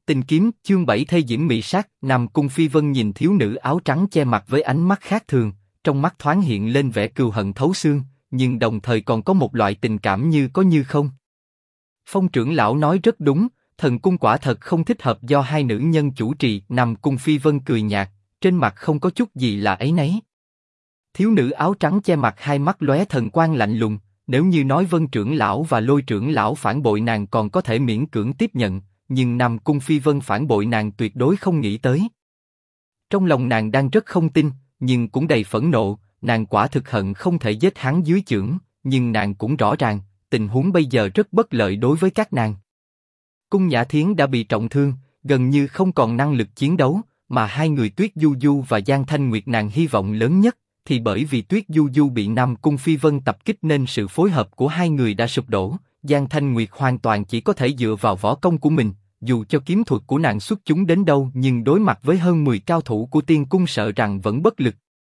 Tình kiếm, chương 7 thê diễm mị sát, Nam Cung Phi Vân nhìn thiếu nữ áo trắng che mặt với ánh mắt khác thường, trong mắt thoáng hiện lên vẻ cừu hận thấu xương, nhưng đồng thời còn có một loại tình cảm như có như không. Phong trưởng lão nói rất đúng, thần cung quả thật không thích hợp do hai nữ nhân chủ trì. Nam Cung Phi Vân cười nhạt, trên mặt không có chút gì là áy náy. Thiếu nữ áo trắng che mặt hai mắt lóe thần quang lạnh lùng, nếu như nói Vân trưởng lão và Lôi trưởng lão phản bội nàng còn có thể miễn cưỡng tiếp nhận, nhưng Nam Cung Phi Vân phản bội nàng tuyệt đối không nghĩ tới. Trong lòng nàng đang rất không tin, nhưng cũng đầy phẫn nộ, nàng quả thực hận không thể giết hắn dưới chưởng, nhưng nàng cũng rõ ràng, tình huống bây giờ rất bất lợi đối với các nàng. Cung Nhã Thiến đã bị trọng thương, gần như không còn năng lực chiến đấu, mà hai người Tuyết Du Du và Giang Thanh Nguyệt nàng hy vọng lớn nhất, thì bởi vì Tuyết Du Du bị Nam Cung Phi Vân tập kích nên sự phối hợp của hai người đã sụp đổ. Giang Thanh Nguyệt hoàn toàn chỉ có thể dựa vào võ công của mình, dù cho kiếm thuật của nàng xuất chúng đến đâu nhưng đối mặt với hơn 10 cao thủ của tiên cung sợ rằng vẫn bất lực.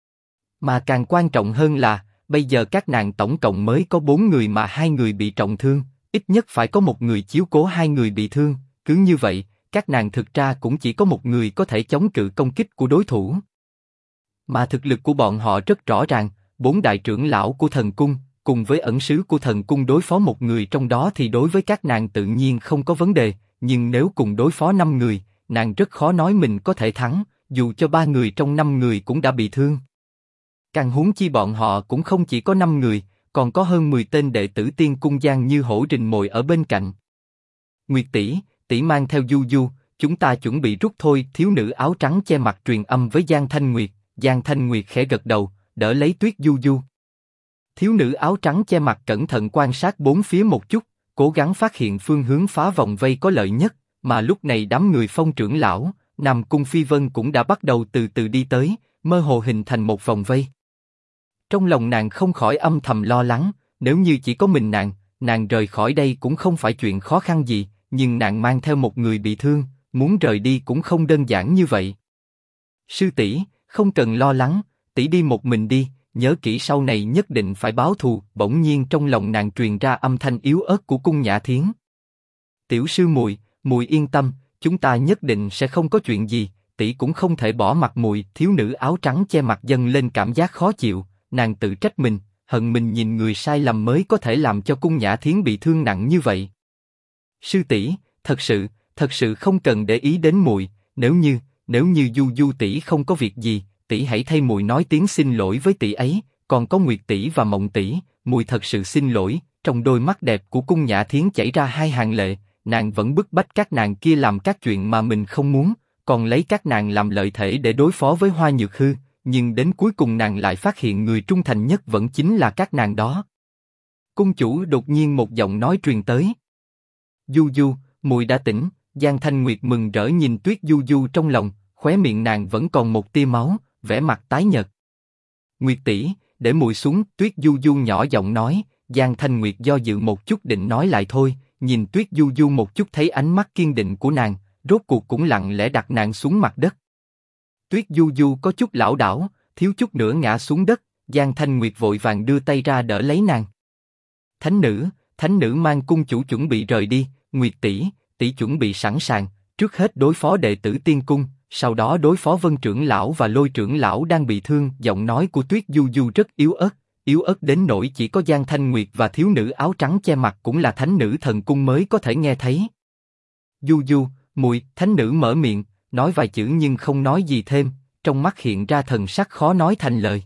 Mà càng quan trọng hơn là, bây giờ các nàng tổng cộng mới có 4 người mà hai người bị trọng thương, ít nhất phải có một người chiếu cố hai người bị thương, cứ như vậy, các nàng thực ra cũng chỉ có một người có thể chống cự công kích của đối thủ. Mà thực lực của bọn họ rất rõ ràng, 4 đại trưởng lão của thần cung, cùng với ẩn sứ của thần cung đối phó một người trong đó thì đối với các nàng tự nhiên không có vấn đề, nhưng nếu cùng đối phó 5 người, nàng rất khó nói mình có thể thắng, dù cho 3 người trong 5 người cũng đã bị thương. Càng huống chi bọn họ cũng không chỉ có 5 người, còn có hơn 10 tên đệ tử tiên cung Giang Như Hổ rình mồi ở bên cạnh. Nguyệt tỷ, tỷ mang theo Du Du, chúng ta chuẩn bị rút thôi. Thiếu nữ áo trắng che mặt truyền âm với Giang Thanh Nguyệt. Giang Thanh Nguyệt khẽ gật đầu, đỡ lấy Tuyết Du Du. Thiếu nữ áo trắng che mặt cẩn thận quan sát bốn phía một chút, cố gắng phát hiện phương hướng phá vòng vây có lợi nhất, mà lúc này đám người Phong trưởng lão, Nam Cung Phi Vân cũng đã bắt đầu từ từ đi tới, mơ hồ hình thành một vòng vây. Trong lòng nàng không khỏi âm thầm lo lắng, nếu như chỉ có mình nàng rời khỏi đây cũng không phải chuyện khó khăn gì, nhưng nàng mang theo một người bị thương, muốn rời đi cũng không đơn giản như vậy. Sư tỷ, không cần lo lắng, tỷ đi một mình đi, nhớ kỹ sau này nhất định phải báo thù. Bỗng nhiên trong lòng nàng truyền ra âm thanh yếu ớt của Cung Nhã Thiến. Tiểu sư muội, muội yên tâm, chúng ta nhất định sẽ không có chuyện gì, tỷ cũng không thể bỏ mặc muội. Thiếu nữ áo trắng che mặt dâng lên cảm giác khó chịu, nàng tự trách mình, hận mình nhìn người sai lầm mới có thể làm cho Cung Nhã Thiến bị thương nặng như vậy. Sư tỷ, thật sự không cần để ý đến muội, nếu như Du Du tỷ không có việc gì, tỷ hãy thay muội nói tiếng xin lỗi với tỷ ấy, còn có Nguyệt tỷ và Mộng tỷ, muội thật sự xin lỗi. Trong đôi mắt đẹp của Cung Nhã Thiến chảy ra hai hàng lệ, nàng vẫn bức bách các nàng kia làm các chuyện mà mình không muốn, còn lấy các nàng làm lợi thể để đối phó với Hoa Nhược Hư, nhưng đến cuối cùng nàng lại phát hiện người trung thành nhất vẫn chính là các nàng đó. Cung chủ, đột nhiên một giọng nói truyền tới. Du Du, muội đã tỉnh. Giang Thanh Nguyệt mừng rỡ nhìn Tuyết Du Du trong lòng, khóe miệng nàng vẫn còn một tia máu, vẻ mặt tái nhợt. Nguyệt tỷ, để muội xuống. Tuyết Du Du nhỏ giọng nói. Giang Thanh Nguyệt do dự một chút định nói lại thôi, nhìn Tuyết Du Du một chút thấy ánh mắt kiên định của nàng, rốt cuộc cũng lặng lẽ đặt nàng xuống mặt đất. Tuyết Du Du có chút lảo đảo, thiếu chút nữa ngã xuống đất. Giang Thanh Nguyệt vội vàng đưa tay ra đỡ lấy nàng. Thánh nữ mang cung chủ chuẩn bị rời đi. Nguyệt tỷ, tỷ chuẩn bị sẵn sàng, trước hết đối phó đệ tử tiên cung, sau đó đối phó Vân trưởng lão và Lôi trưởng lão đang bị thương. Giọng nói của Tuyết Du Du rất yếu ớt đến nỗi chỉ có Giang Thanh Nguyệt và thiếu nữ áo trắng che mặt cũng là thánh nữ thần cung mới có thể nghe thấy. Du Du, muội. Thánh nữ mở miệng, nói vài chữ nhưng không nói gì thêm, trong mắt hiện ra thần sắc khó nói thành lời.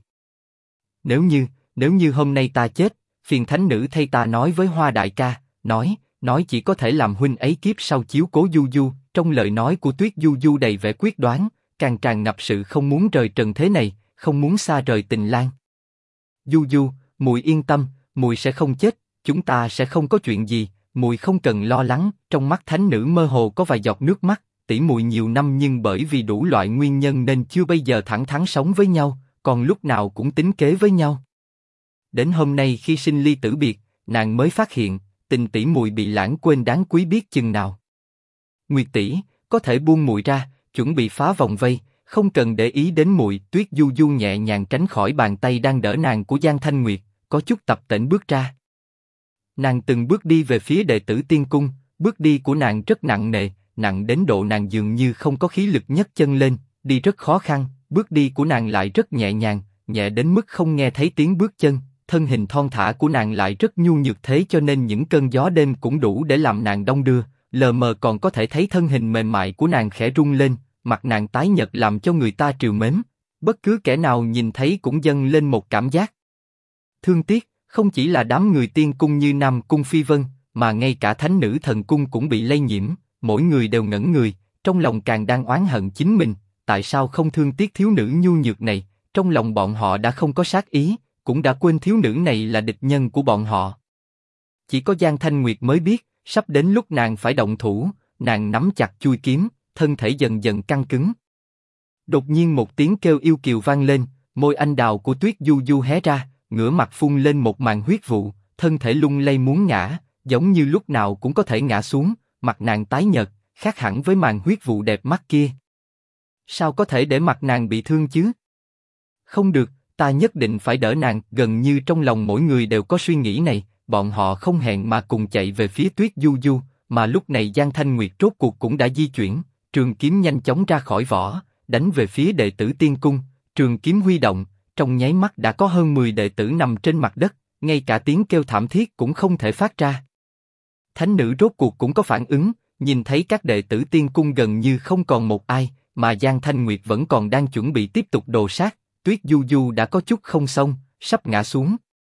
Nếu như hôm nay ta chết, phiền thánh nữ thay ta nói với Hoa đại ca, nói chỉ có thể làm huynh ấy kiếp sau chiếu cố Du Du. Trong lời nói của Tuyết Du Du đầy vẻ quyết đoán, càng tràn ngập sự không muốn rời trần thế này, không muốn xa rời tình lang. Du Du, muội yên tâm, muội sẽ không chết, chúng ta sẽ không có chuyện gì, muội không cần lo lắng. Trong mắt thánh nữ mơ hồ có vài giọt nước mắt, tỷ muội nhiều năm nhưng bởi vì đủ loại nguyên nhân nên chưa bây giờ thẳng thắn sống với nhau, còn lúc nào cũng tính kế với nhau. Đến hôm nay khi sinh ly tử biệt, nàng mới phát hiện tình tỷ muội bị lãng quên đáng quý biết chừng nào. Nguyệt tỷ, có thể buông muội ra, chuẩn bị phá vòng vây, không cần để ý đến muội. Tuyết Du Du nhẹ nhàng tránh khỏi bàn tay đang đỡ nàng của Giang Thanh Nguyệt, có chút tập tễnh bước ra. Nàng từng bước đi về phía đệ tử tiên cung, bước đi của nàng rất nặng nề, nặng đến độ nàng dường như không có khí lực nhấc chân lên, đi rất khó khăn, bước đi của nàng lại rất nhẹ nhàng, nhẹ đến mức không nghe thấy tiếng bước chân, thân hình thon thả của nàng lại rất nhu nhược thế cho nên những cơn gió đêm cũng đủ để làm nàng đong đưa, lờ mờ còn có thể thấy thân hình mềm mại của nàng khẽ rung lên, mặt nàng tái nhợt làm cho người ta trìu mến, bất cứ kẻ nào nhìn thấy cũng dâng lên một cảm giác thương tiếc, không chỉ là đám người tiên cung như Nam Cung Phi Vân, mà ngay cả thánh nữ thần cung cũng bị lây nhiễm, mỗi người đều ngẩn người, trong lòng càng đang oán hận chính mình, tại sao không thương tiếc thiếu nữ nhu nhược này, trong lòng bọn họ đã không có sát ý, cũng đã quên thiếu nữ này là địch nhân của bọn họ. Chỉ có Giang Thanh Nguyệt mới biết, sắp đến lúc nàng phải động thủ, nàng nắm chặt chuôi kiếm, thân thể dần dần căng cứng. Đột nhiên một tiếng kêu yêu kiều vang lên, môi anh đào của Tuyết Du Du hé ra, ngửa mặt phun lên một màn huyết vụ, thân thể lung lay muốn ngã, giống như lúc nào cũng có thể ngã xuống, mặt nàng tái nhợt, khác hẳn với màn huyết vụ đẹp mắt kia. Sao có thể để mặt nàng bị thương chứ? Không được, ta nhất định phải đỡ nàng. Gần như trong lòng mỗi người đều có suy nghĩ này, bọn họ không hẹn mà cùng chạy về phía Tuyết Du Du, mà lúc này Giang Thanh Nguyệt rốt cuộc cũng đã di chuyển, trường kiếm nhanh chóng ra khỏi vỏ, đánh về phía đệ tử tiên cung, trường kiếm huy động, trong nháy mắt đã có hơn 10 đệ tử nằm trên mặt đất, ngay cả tiếng kêu thảm thiết cũng không thể phát ra. Thánh nữ rốt cuộc cũng có phản ứng, nhìn thấy các đệ tử tiên cung gần như không còn một ai, mà Giang Thanh Nguyệt vẫn còn đang chuẩn bị tiếp tục đồ sát, Tuyết Du Du đã có chút không xong, sắp ngã xuống.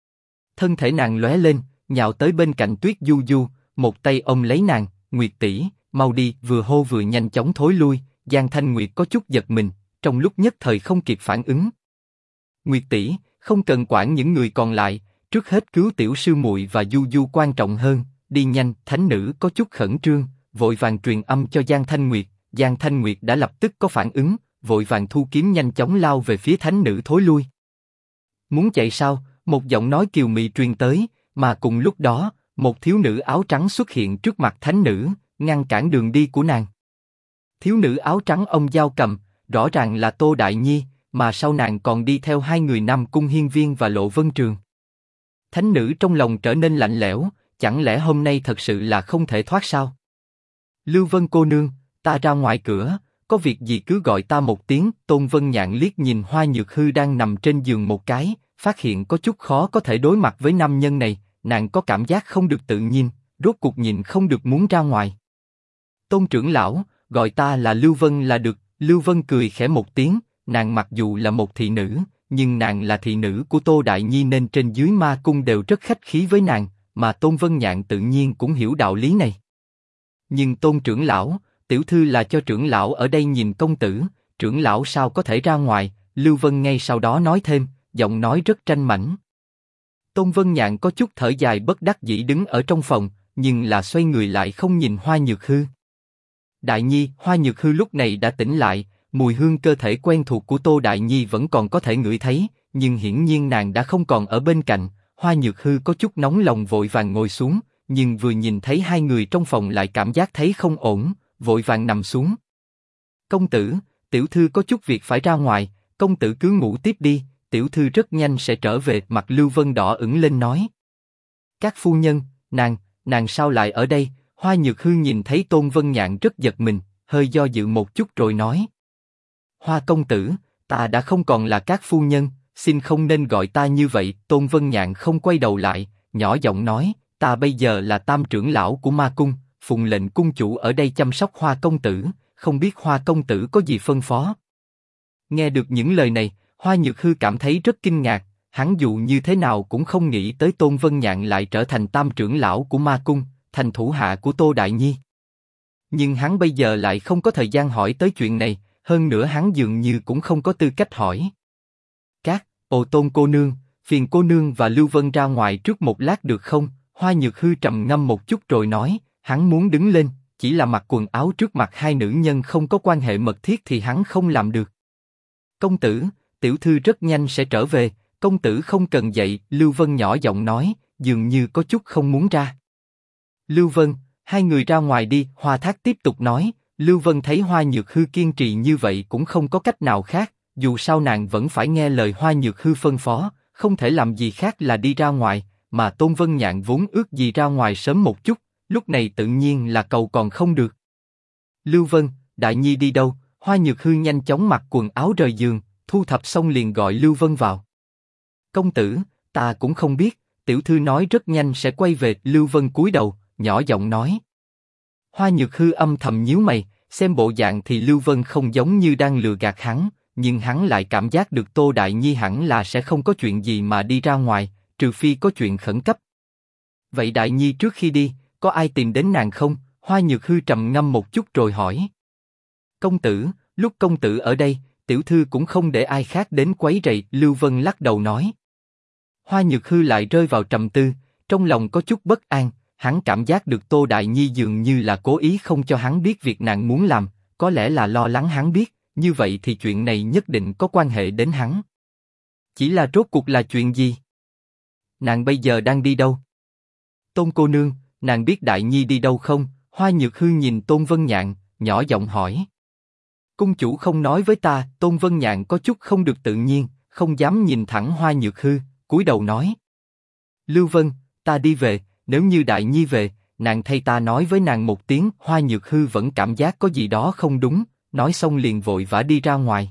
Thân thể nàng lóe lên, nhào tới bên cạnh Tuyết Du Du, một tay ôm lấy nàng, Nguyệt tỷ, mau đi, vừa hô vừa nhanh chóng thối lui. Giang Thanh Nguyệt có chút giật mình, trong lúc nhất thời không kịp phản ứng. Nguyệt tỷ, không cần quản những người còn lại, trước hết cứu tiểu sư muội và Du Du quan trọng hơn, đi nhanh. Thánh nữ có chút khẩn trương, vội vàng truyền âm cho Giang Thanh Nguyệt. Giang Thanh Nguyệt đã lập tức có phản ứng, vội vàng thu kiếm nhanh chóng lao về phía thánh nữ thối lui. Muốn chạy sao? Một giọng nói kiều mị truyền tới, mà cùng lúc đó, một thiếu nữ áo trắng xuất hiện trước mặt thánh nữ, ngăn cản đường đi của nàng. Thiếu nữ áo trắng ông dao cầm, rõ ràng là Tô Đại Nhi, mà sau nàng còn đi theo hai người Nam Cung Hiên Viên và Lộ Vân Trường. Thánh nữ trong lòng trở nên lạnh lẽo, chẳng lẽ hôm nay thật sự là không thể thoát sao? Lưu Vân cô nương, ta ra ngoài cửa, có việc gì cứ gọi ta một tiếng. Tôn Vân Nhạn liếc nhìn Hoa Nhược Hư đang nằm trên giường một cái, phát hiện có chút khó có thể đối mặt với nam nhân này, nàng có cảm giác không được tự nhiên, rốt cuộc nhìn không được muốn ra ngoài. Tôn trưởng lão, gọi ta là Lưu Vân là được. Lưu Vân cười khẽ một tiếng, nàng mặc dù là một thị nữ, nhưng nàng là thị nữ của Tô Đại Nhi nên trên dưới ma cung đều rất khách khí với nàng, mà Tôn Vân Nhạn tự nhiên cũng hiểu đạo lý này. Nhưng Tôn trưởng lão, tiểu thư là cho trưởng lão ở đây nhìn công tử, trưởng lão sao có thể ra ngoài? Lưu Vân ngay sau đó nói thêm, giọng nói rất tranh mảnh. Tôn Vân Nhạn có chút thở dài bất đắc dĩ đứng ở trong phòng, nhưng là xoay người lại không nhìn Hoa Nhược Hư. Đại Nhi, Hoa Nhược Hư lúc này đã tỉnh lại, mùi hương cơ thể quen thuộc của Tô Đại Nhi vẫn còn có thể ngửi thấy, nhưng hiển nhiên nàng đã không còn ở bên cạnh. Hoa Nhược Hư có chút nóng lòng vội vàng ngồi xuống, nhưng vừa nhìn thấy hai người trong phòng lại cảm giác thấy không ổn, vội vàng nằm xuống. Công tử, tiểu thư có chút việc phải ra ngoài, công tử cứ ngủ tiếp đi, tiểu thư rất nhanh sẽ trở về. Mặt Lưu Vân đỏ ửng lên nói. Các phu nhân, nàng sao lại ở đây? Hoa Nhược Hư nhìn thấy Tôn Vân Nhạn rất giật mình, hơi do dự một chút rồi nói. Hoa công tử, ta đã không còn là các phu nhân, xin không nên gọi ta như vậy. Tôn Vân Nhạn không quay đầu lại, nhỏ giọng nói, ta bây giờ là tam trưởng lão của ma cung, phụng lệnh cung chủ ở đây chăm sóc Hoa công tử, không biết Hoa công tử có gì phân phó. Nghe được những lời này, Hoa Nhược Hư cảm thấy rất kinh ngạc, hắn dù như thế nào cũng không nghĩ tới Tôn Vân Nhạn lại trở thành tam trưởng lão của ma cung, thành thủ hạ của Tô Đại Nhi. Nhưng hắn bây giờ lại không có thời gian hỏi tới chuyện này, hơn nữa hắn dường như cũng không có tư cách hỏi. Tôn cô nương, phiền cô nương và Lưu Vân ra ngoài trước một lát được không? Hoa Nhược Hư trầm ngâm một chút rồi nói, hắn muốn đứng lên, chỉ là mặc quần áo trước mặt hai nữ nhân không có quan hệ mật thiết thì hắn không làm được. Công tử, tiểu thư rất nhanh sẽ trở về, công tử không cần dậy. Lưu Vân nhỏ giọng nói, dường như có chút không muốn ra. Lưu Vân, hai người ra ngoài đi. Hoa Thác tiếp tục nói. Lưu Vân thấy Hoa Nhược Hư kiên trì như vậy cũng không có cách nào khác, dù sao nàng vẫn phải nghe lời Hoa Nhược Hư phân phó, không thể làm gì khác là đi ra ngoài, mà Tôn Vân Nhạn vốn ước gì ra ngoài sớm một chút, lúc này tự nhiên là cầu còn không được. Lưu Vân, Đại Nhi đi đâu? Hoa Nhược Hư nhanh chóng mặc quần áo rời giường, thu thập xong liền gọi Lưu Vân vào. Công tử, ta cũng không biết, tiểu thư nói rất nhanh sẽ quay về. Lưu Vân cúi đầu, nhỏ giọng nói. Hoa Nhược Hư âm thầm nhíu mày, xem bộ dạng thì Lưu Vân không giống như đang lừa gạt hắn, nhưng hắn lại cảm giác được Tô Đại Nhi hẳn là sẽ không có chuyện gì mà đi ra ngoài, trừ phi có chuyện khẩn cấp. Vậy Đại Nhi trước khi đi, có ai tìm đến nàng không? Hoa Nhược Hư trầm ngâm một chút rồi hỏi. Công tử, lúc công tử ở đây, tiểu thư cũng không để ai khác đến quấy rầy. Lưu Vân lắc đầu nói. Hoa Nhược Hư lại rơi vào trầm tư, trong lòng có chút bất an. Hắn cảm giác được Tô Đại Nhi dường như là cố ý không cho hắn biết việc nàng muốn làm, có lẽ là lo lắng hắn biết, như vậy thì chuyện này nhất định có quan hệ đến hắn. Chỉ là rốt cuộc là chuyện gì? Nàng bây giờ đang đi đâu? Tôn cô nương, nàng biết Đại Nhi đi đâu không? Hoa Nhược Hư nhìn Tôn Vân Nhạn, nhỏ giọng hỏi. Cung chủ không nói với ta. Tôn Vân Nhạn có chút không được tự nhiên, không dám nhìn thẳng Hoa Nhược Hư, cúi đầu nói. Lưu Vân, ta đi về, nếu như Đại Nhi về, nàng thay ta nói với nàng một tiếng. Hoa Nhược Hư vẫn cảm giác có gì đó không đúng, nói xong liền vội vã đi ra ngoài.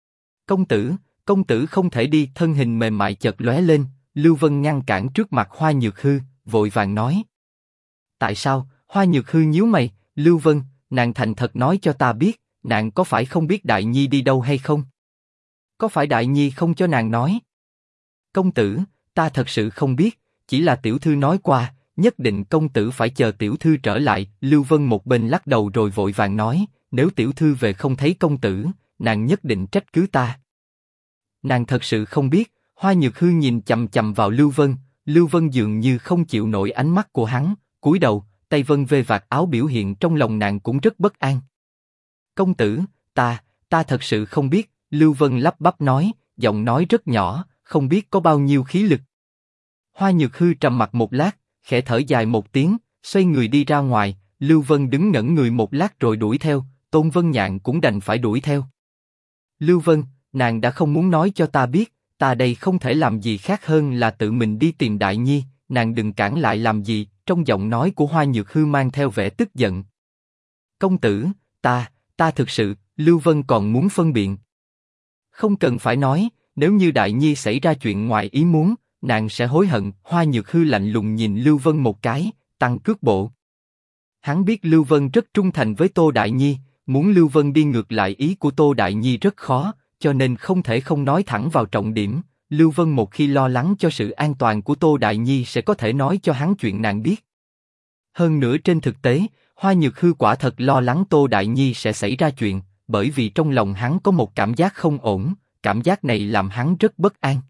Công tử không thể đi. Thân hình mềm mại chợt lóe lên, Lưu Vân ngăn cản trước mặt Hoa Nhược Hư, vội vàng nói. Tại sao? Hoa Nhược Hư nhíu mày. Lưu Vân, nàng thành thật nói cho ta biết, nàng có phải không biết Đại Nhi đi đâu hay không? Có phải Đại Nhi không cho nàng nói? Công tử, ta thật sự không biết, chỉ là tiểu thư nói qua, nhất định công tử phải chờ tiểu thư trở lại. Lưu Vân một bên lắc đầu rồi vội vàng nói, nếu tiểu thư về không thấy công tử, nàng nhất định trách cứ ta. Nàng thật sự không biết. Hoa Nhược Hư nhìn chằm chằm vào Lưu Vân, Lưu Vân dường như không chịu nổi ánh mắt của hắn, cúi đầu, tay vân vê vạt áo biểu hiện trong lòng nàng cũng rất bất an. Công tử, ta thật sự không biết. Lưu Vân lắp bắp nói, giọng nói rất nhỏ, không biết có bao nhiêu khí lực. Hoa Nhược Hư trầm mặc một lát, khẽ thở dài một tiếng, xoay người đi ra ngoài. Lưu Vân đứng ngẩn người một lát rồi đuổi theo, Tôn Vân Nhạn cũng đành phải đuổi theo. Lưu Vân, nàng đã không muốn nói cho ta biết, ta đây không thể làm gì khác hơn là tự mình đi tìm Đại Nhi, nàng đừng cản lại làm gì. Trong giọng nói của Hoa Nhược Hư mang theo vẻ tức giận. Công tử, ta thực sự. Lưu Vân còn muốn phân biện. Không cần phải nói, nếu như Đại Nhi xảy ra chuyện ngoài ý muốn, nàng sẽ hối hận. Hoa Nhược Hư lạnh lùng nhìn Lưu Vân một cái, tăng cước bộ. Hắn biết Lưu Vân rất trung thành với Tô Đại Nhi, muốn Lưu Vân đi ngược lại ý của Tô Đại Nhi rất khó, cho nên không thể không nói thẳng vào trọng điểm. Lưu Vân một khi lo lắng cho sự an toàn của Tô Đại Nhi sẽ có thể nói cho hắn chuyện nàng biết. Hơn nữa trên thực tế, Hoa Nhược Hư quả thật lo lắng Tô Đại Nhi sẽ xảy ra chuyện, bởi vì trong lòng hắn có một cảm giác không ổn, cảm giác này làm hắn rất bất an.